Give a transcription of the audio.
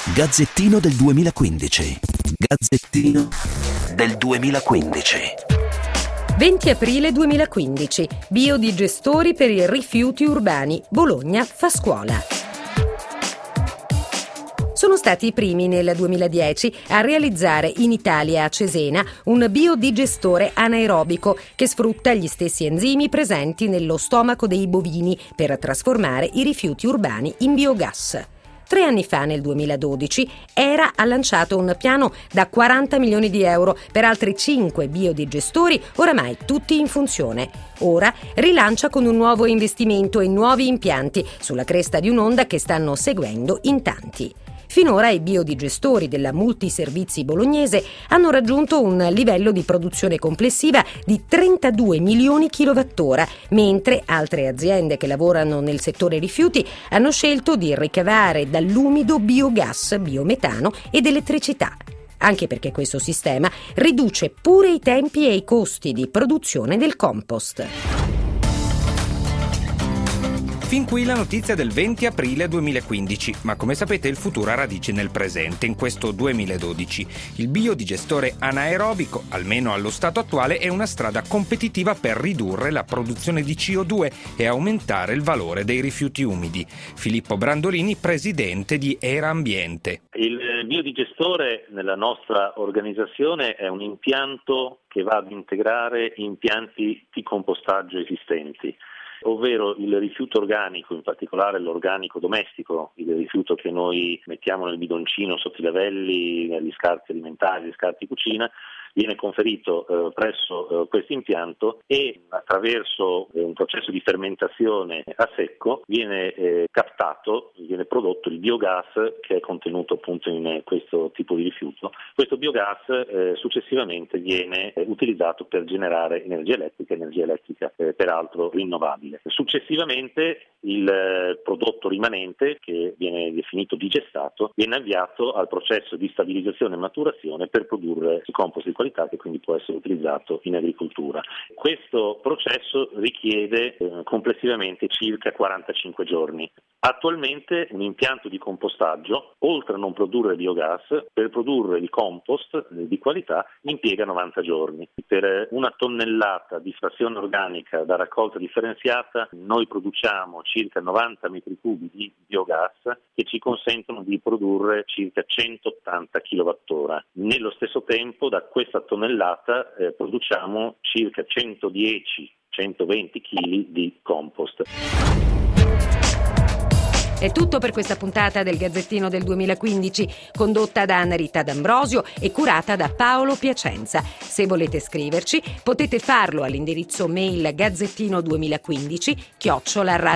Gazzettino del 2015. Gazzettino del 2015. 20 aprile 2015. Biodigestori per i rifiuti urbani. Bologna fa scuola. Sono stati i primi nel 2010 a realizzare in Italia, a Cesena, un biodigestore anaerobico che sfrutta gli stessi enzimi presenti nello stomaco dei bovini per trasformare i rifiuti urbani in biogas. 3 anni fa, nel 2012, ERA ha lanciato un piano da 40 milioni di euro per altri 5 biodigestori, oramai tutti in funzione. Ora rilancia con un nuovo investimento e nuovi impianti, sulla cresta di un'onda che stanno seguendo in tanti. Finora i biodigestori della Multiservizi bolognese hanno raggiunto un livello di produzione complessiva di 32 milioni kWh, mentre altre aziende che lavorano nel settore rifiuti hanno scelto di ricavare dall'umido biogas, biometano ed elettricità. Anche perché questo sistema riduce pure i tempi e i costi di produzione del compost. Fin qui la notizia del 20 aprile 2015, ma come sapete il futuro ha radici nel presente, in questo 2012. Il biodigestore anaerobico, almeno allo stato attuale, è una strada competitiva per ridurre la produzione di CO2 e aumentare il valore dei rifiuti umidi. Filippo Brandolini, presidente di ERA Ambiente. Il biodigestore nella nostra organizzazione è un impianto che va ad integrare impianti di compostaggio esistenti, ovvero il rifiuto organico, in particolare l'organico domestico, il rifiuto che noi mettiamo nel bidoncino sotto i lavelli, negli scarti alimentari, negli scarti cucina, viene conferito presso questo impianto e attraverso un processo di fermentazione a secco viene captato, viene prodotto il biogas che è contenuto appunto in questo tipo di rifiuto. Questo biogas successivamente viene utilizzato per generare energia elettrica peraltro rinnovabile. Successivamente il prodotto rimanente, che viene definito digestato, viene avviato al processo di stabilizzazione e maturazione per produrre il compost di qualità che quindi può essere utilizzato in agricoltura. Questo processo richiede complessivamente circa 45 giorni. Attualmente un impianto di compostaggio, oltre a non produrre biogas, per produrre il compost di qualità impiega 90 giorni. Per una tonnellata di frazione organica da raccolta differenziata noi produciamo circa 90 metri cubi di biogas che ci consentono di produrre circa 180 kWh. Nello stesso tempo da questa tonnellata produciamo circa 110-120 kg di compost. È tutto per questa puntata del Gazzettino del 2015, condotta da Anna Rita D'Ambrosio e curata da Paolo Piacenza. Se volete scriverci, potete farlo all'indirizzo mail gazzettino2015@radioticino.it.